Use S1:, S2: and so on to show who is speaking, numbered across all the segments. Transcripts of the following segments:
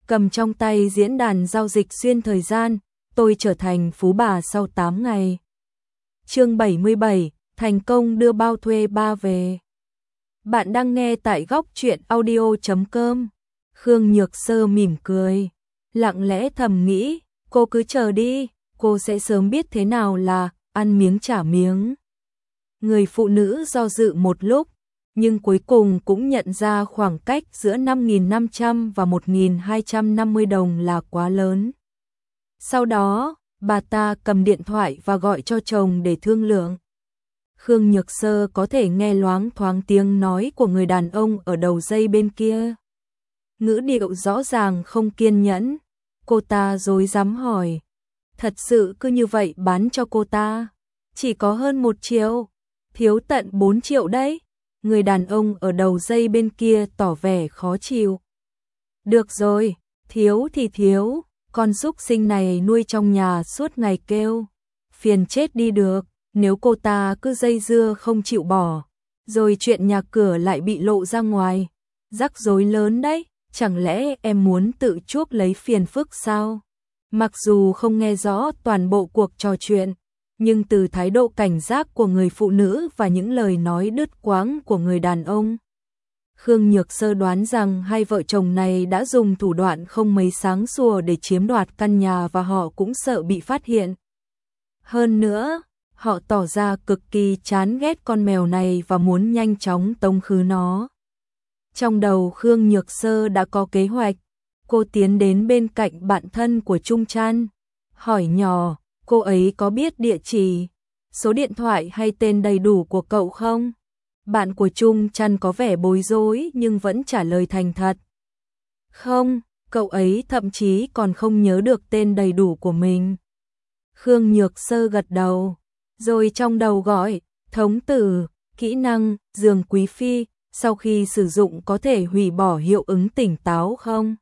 S1: cầm trong tay diễn đàn giao dịch xuyên thời gian, tôi trở thành phú bà sau 8 ngày. Chương 77, thành công đưa bao thuê ba về. Bạn đang nghe tại góc truyện audio.com. Khương Nhược Sơ mỉm cười, lặng lẽ thầm nghĩ, cô cứ chờ đi, cô sẽ sớm biết thế nào là ăn miếng trả miếng. Người phụ nữ do dự một lúc, nhưng cuối cùng cũng nhận ra khoảng cách giữa 5.500 và 1.250 đồng là quá lớn. Sau đó, bà ta cầm điện thoại và gọi cho chồng để thương lượng. Khương Nhược Sơ có thể nghe loáng thoáng tiếng nói của người đàn ông ở đầu dây bên kia. Ngữ điệu rõ ràng không kiên nhẫn, cô ta rối rắm hỏi. Thật sự cứ như vậy bán cho cô ta? Chỉ có hơn 1 triệu, thiếu tận 4 triệu đấy. Người đàn ông ở đầu dây bên kia tỏ vẻ khó chịu. Được rồi, thiếu thì thiếu, con súc sinh này nuôi trong nhà suốt ngày kêu. Phiền chết đi được, nếu cô ta cứ dây dưa không chịu bỏ, rồi chuyện nhà cửa lại bị lộ ra ngoài. Rắc rối lớn đấy, chẳng lẽ em muốn tự chuốc lấy phiền phức sao? Mặc dù không nghe rõ toàn bộ cuộc trò chuyện, nhưng từ thái độ cảnh giác của người phụ nữ và những lời nói đứt quãng của người đàn ông, Khương Nhược Sơ đoán rằng hai vợ chồng này đã dùng thủ đoạn không mấy sáng sủa để chiếm đoạt căn nhà và họ cũng sợ bị phát hiện. Hơn nữa, họ tỏ ra cực kỳ chán ghét con mèo này và muốn nhanh chóng tống khứ nó. Trong đầu Khương Nhược Sơ đã có kế hoạch, cô tiến đến bên cạnh bạn thân của Trung Trăn, hỏi nhỏ, cô ấy có biết địa chỉ, số điện thoại hay tên đầy đủ của cậu không? Bạn của Trung Trăn có vẻ bối rối nhưng vẫn trả lời thành thật. Không, cậu ấy thậm chí còn không nhớ được tên đầy đủ của mình. Khương Nhược Sơ gật đầu, rồi trong đầu gọi, thống tử, kỹ năng, giường quý phi, sau khi sử dụng có thể hủy bỏ hiệu ứng tỉnh táo không?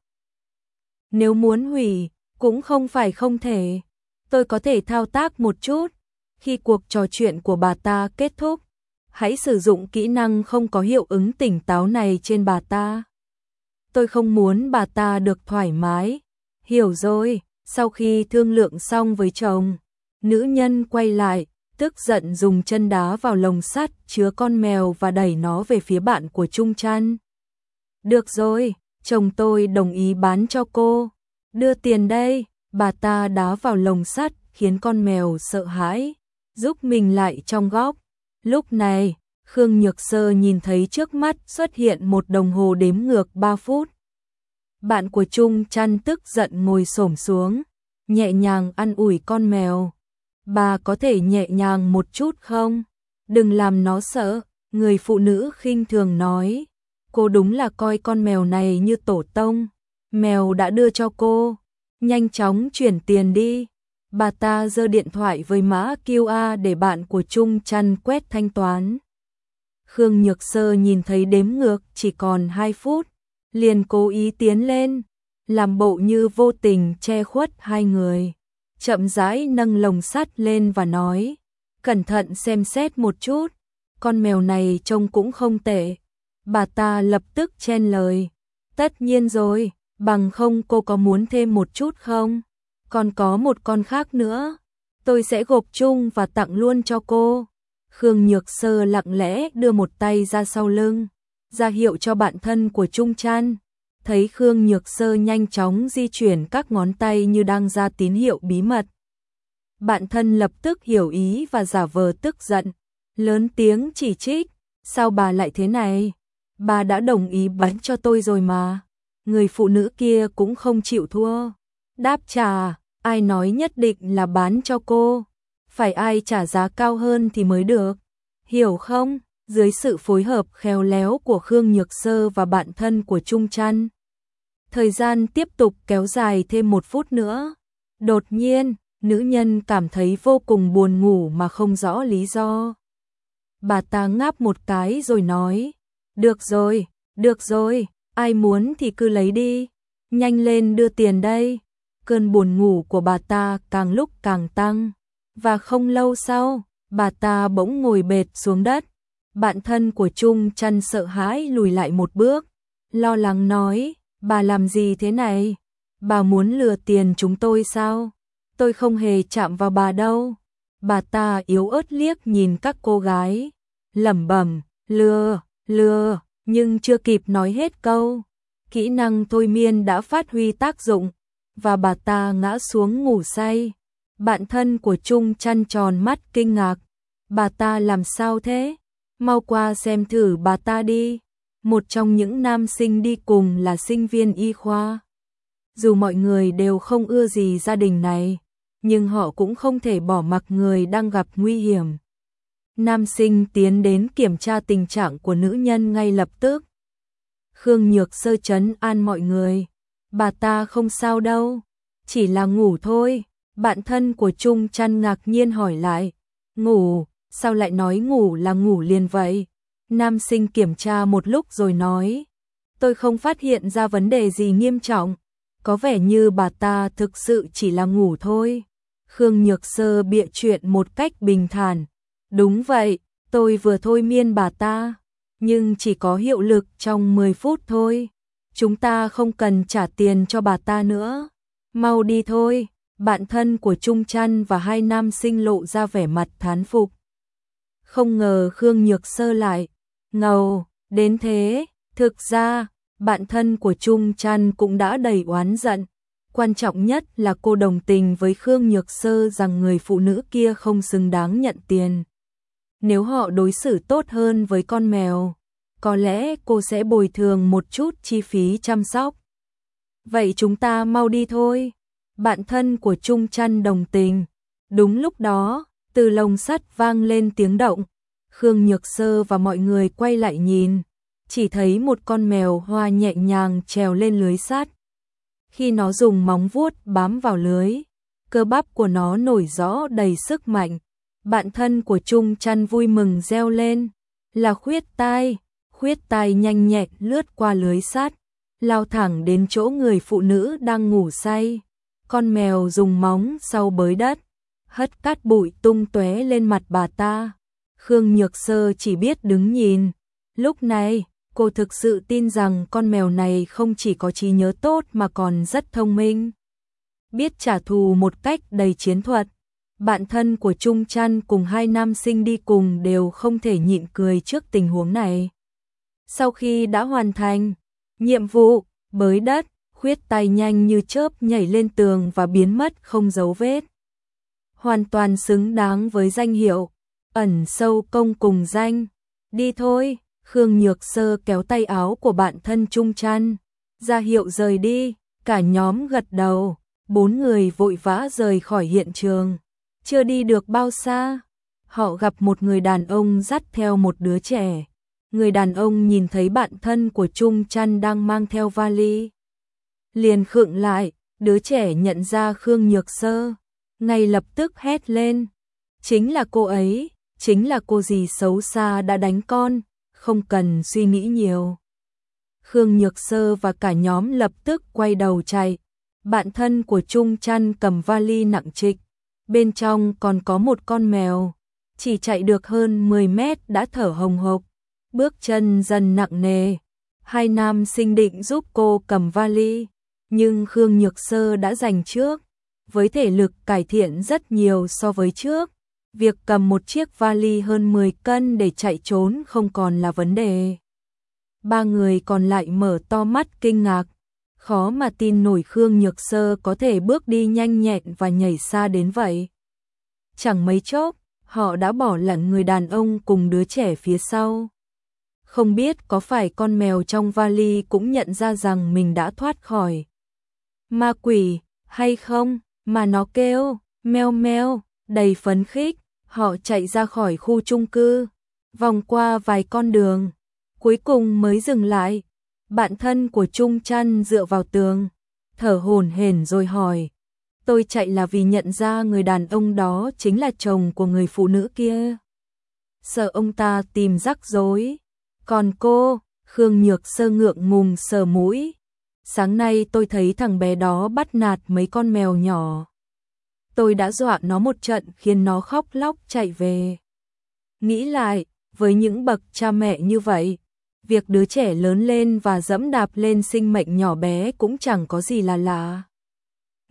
S1: Nếu muốn hủy, cũng không phải không thể. Tôi có thể thao tác một chút. Khi cuộc trò chuyện của bà ta kết thúc, hãy sử dụng kỹ năng không có hiệu ứng tỉnh táo này trên bà ta. Tôi không muốn bà ta được thoải mái. Hiểu rồi, sau khi thương lượng xong với chồng, nữ nhân quay lại, tức giận dùng chân đá vào lồng sắt chứa con mèo và đẩy nó về phía bạn của Trung Trăn. Được rồi, chồng tôi đồng ý bán cho cô. Đưa tiền đây, bà ta đá vào lồng sắt khiến con mèo sợ hãi, rúc mình lại trong góc. Lúc này, Khương Nhược Sơ nhìn thấy trước mắt xuất hiện một đồng hồ đếm ngược 3 phút. Bạn của Trung Trăn tức giận ngồi xổm xuống, nhẹ nhàng an ủi con mèo. Bà có thể nhẹ nhàng một chút không? Đừng làm nó sợ, người phụ nữ khinh thường nói. Cô đúng là coi con mèo này như tổ tông. Mèo đã đưa cho cô, nhanh chóng chuyển tiền đi. Bà ta giơ điện thoại với mã QR để bạn của Trung Trăn quét thanh toán. Khương Nhược Sơ nhìn thấy đếm ngược chỉ còn 2 phút, liền cố ý tiến lên, làm bộ như vô tình che khuất hai người. Chậm rãi nâng lồng sắt lên và nói, cẩn thận xem xét một chút, con mèo này trông cũng không tệ. Bà ta lập tức chen lời, tất nhiên rồi, bằng không cô có muốn thêm một chút không? Còn có một con khác nữa, tôi sẽ gộp chung và tặng luôn cho cô. Khương Nhược Sơ lặng lẽ đưa một tay ra sau lưng, ra hiệu cho bạn thân của Trung Trăn. Thấy Khương Nhược Sơ nhanh chóng di chuyển các ngón tay như đang ra tín hiệu bí mật. Bạn thân lập tức hiểu ý và giả vờ tức giận, lớn tiếng chỉ trích, sao bà lại thế này? Bà đã đồng ý bán cho tôi rồi mà. Người phụ nữ kia cũng không chịu thua. Đáp trả, ai nói nhất định là bán cho cô? Phải ai trả giá cao hơn thì mới được. Hiểu không? Dưới sự phối hợp khéo léo của Khương Nhược Sơ và bạn thân của Trung Trăn, thời gian tiếp tục kéo dài thêm 1 phút nữa. Đột nhiên, nữ nhân cảm thấy vô cùng buồn ngủ mà không rõ lý do. Bà ta ngáp một cái rồi nói, được rồi, ai muốn thì cứ lấy đi, nhanh lên đưa tiền đây. Cơn buồn ngủ của bà ta càng lúc càng tăng, và không lâu sau, bà ta bỗng ngồi bệt xuống đất. Bạn thân của Trung Trăn sợ hãi lùi lại một bước, lo lắng nói, bà làm gì thế này? Bà muốn lừa tiền chúng tôi sao? Tôi không hề chạm vào bà đâu. Bà ta yếu ớt liếc nhìn các cô gái, lẩm bẩm, lừa, nhưng chưa kịp nói hết câu. Kỹ năng thôi miên đã phát huy tác dụng, và bà ta ngã xuống ngủ say. Bạn thân của Trung Chăn tròn mắt kinh ngạc. Bà ta làm sao thế? Mau qua xem thử bà ta đi. Một trong những nam sinh đi cùng là sinh viên y khoa. Dù mọi người đều không ưa gì gia đình này, nhưng họ cũng không thể bỏ mặc người đang gặp nguy hiểm. Nam sinh tiến đến kiểm tra tình trạng của nữ nhân ngay lập tức. Khương Nhược Sơ trấn an mọi người. Bà ta không sao đâu, chỉ là ngủ thôi. Bạn thân của Trung Chăn ngạc nhiên hỏi lại. Ngủ, sao lại nói ngủ là ngủ liền vậy? Nam sinh kiểm tra một lúc rồi nói. Tôi không phát hiện ra vấn đề gì nghiêm trọng. Có vẻ như bà ta thực sự chỉ là ngủ thôi. Khương Nhược Sơ bịa chuyện một cách bình thản. Đúng vậy, tôi vừa thôi miên bà ta, nhưng chỉ có hiệu lực trong 10 phút thôi. Chúng ta không cần trả tiền cho bà ta nữa. Mau đi thôi. Bạn thân của Trung Chăn và hai nam sinh lộ ra vẻ mặt thán phục. Không ngờ Khương Nhược Sơ lại ngầu đến thế. Thực ra, bạn thân của Trung Chăn cũng đã đầy oán giận. Quan trọng nhất là cô đồng tình với Khương Nhược Sơ rằng người phụ nữ kia không xứng đáng nhận tiền. Nếu họ đối xử tốt hơn với con mèo, có lẽ cô sẽ bồi thường một chút chi phí chăm sóc. Vậy chúng ta mau đi thôi. Bạn thân của Trung Chăn đồng tình. Đúng lúc đó, từ lồng sắt vang lên tiếng động. Khương Nhược Sơ và mọi người quay lại nhìn, chỉ thấy một con mèo hoa nhẹ nhàng trèo lên lưới sắt. Khi nó dùng móng vuốt bám vào lưới, cơ bắp của nó nổi rõ đầy sức mạnh. Bạn thân của Trung Chăn vui mừng reo lên. Là Khuyết Tai. Khuyết Tai nhanh nhẹn lướt qua lưới sắt, lao thẳng đến chỗ người phụ nữ đang ngủ say. Con mèo dùng móng sau bới đất, hất cát bụi tung tóe lên mặt bà ta. Khương Nhược Sơ chỉ biết đứng nhìn. Lúc này, cô thực sự tin rằng con mèo này không chỉ có trí nhớ tốt mà còn rất thông minh, biết trả thù một cách đầy chiến thuật. Bạn thân của Trung Chăn cùng hai nam sinh đi cùng đều không thể nhịn cười trước tình huống này. Sau khi đã hoàn thành nhiệm vụ bới đất, Khuyết Tai nhanh như chớp nhảy lên tường và biến mất không dấu vết. Hoàn toàn xứng đáng với danh hiệu ẩn sâu công cùng danh. Đi thôi. Khương Nhược Sơ kéo tay áo của bạn thân Trung Chăn, ra hiệu rời đi. Cả nhóm gật đầu. 4 người vội vã rời khỏi hiện trường. Chưa đi được bao xa, họ gặp một người đàn ông dắt theo một đứa trẻ. Người đàn ông nhìn thấy bạn thân của Trung Chăn đang mang theo vali, liền khựng lại. Đứa trẻ nhận ra Khương Nhược Sơ, ngay lập tức hét lên. Chính là cô ấy, chính là cô dì xấu xa đã đánh con, không cần suy nghĩ nhiều. Khương Nhược Sơ và cả nhóm lập tức quay đầu chạy. Bạn thân của Trung Chăn cầm vali nặng trịch, bên trong còn có một con mèo. Chỉ chạy được hơn 10 mét đã thở hồng hộc, bước chân dần nặng nề. Hai nam sinh định giúp cô cầm vali, nhưng Khương Nhược Sơ đã giành trước. Với thể lực cải thiện rất nhiều so với trước, việc cầm một chiếc vali hơn 10 cân để chạy trốn không còn là vấn đề. Ba người còn lại mở to mắt kinh ngạc, khó mà tin nổi Khương Nhược Sơ có thể bước đi nhanh nhẹn và nhảy xa đến vậy. Chẳng mấy chốc, họ đã bỏ lẩn người đàn ông cùng đứa trẻ phía sau. Không biết có phải con mèo trong vali cũng nhận ra rằng mình đã thoát khỏi ma quỷ hay không, mà nó kêu meo meo đầy phấn khích. Họ chạy ra khỏi khu chung cư, vòng qua vài con đường, cuối cùng mới dừng lại. Bạn thân của Trung Chăn dựa vào tường, thở hổn hển rồi hỏi. Tôi chạy là vì nhận ra người đàn ông đó chính là chồng của người phụ nữ kia. Sợ ông ta tìm rắc rối. Còn cô? Khương Nhược Sơ ngượng ngùng sờ mũi. Sáng nay tôi thấy thằng bé đó bắt nạt mấy con mèo nhỏ. Tôi đã dọa nó một trận khiến nó khóc lóc chạy về. Nghĩ lại, với những bậc cha mẹ như vậy, việc đứa trẻ lớn lên và dẫm đạp lên sinh mệnh nhỏ bé cũng chẳng có gì là lạ.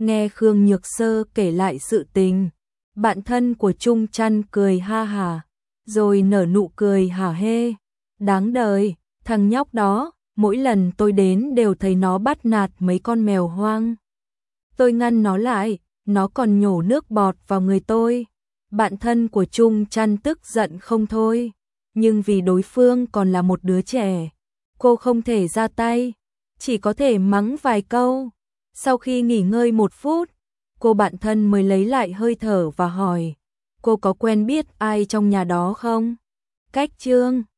S1: Nghe Khương Nhược Sơ kể lại sự tình, bạn thân của Trung Trăn cười ha hả, rồi nở nụ cười hả hê. Đáng đời, thằng nhóc đó, mỗi lần tôi đến đều thấy nó bắt nạt mấy con mèo hoang. Tôi ngăn nó lại, nó còn nhổ nước bọt vào người tôi. Bạn thân của Trung Trăn tức giận không thôi, nhưng vì đối phương còn là một đứa trẻ, cô không thể ra tay, chỉ có thể mắng vài câu. Sau khi nghỉ ngơi một phút, cô bạn thân mới lấy lại hơi thở và hỏi, cô có quen biết ai trong nhà đó không? Cách Trương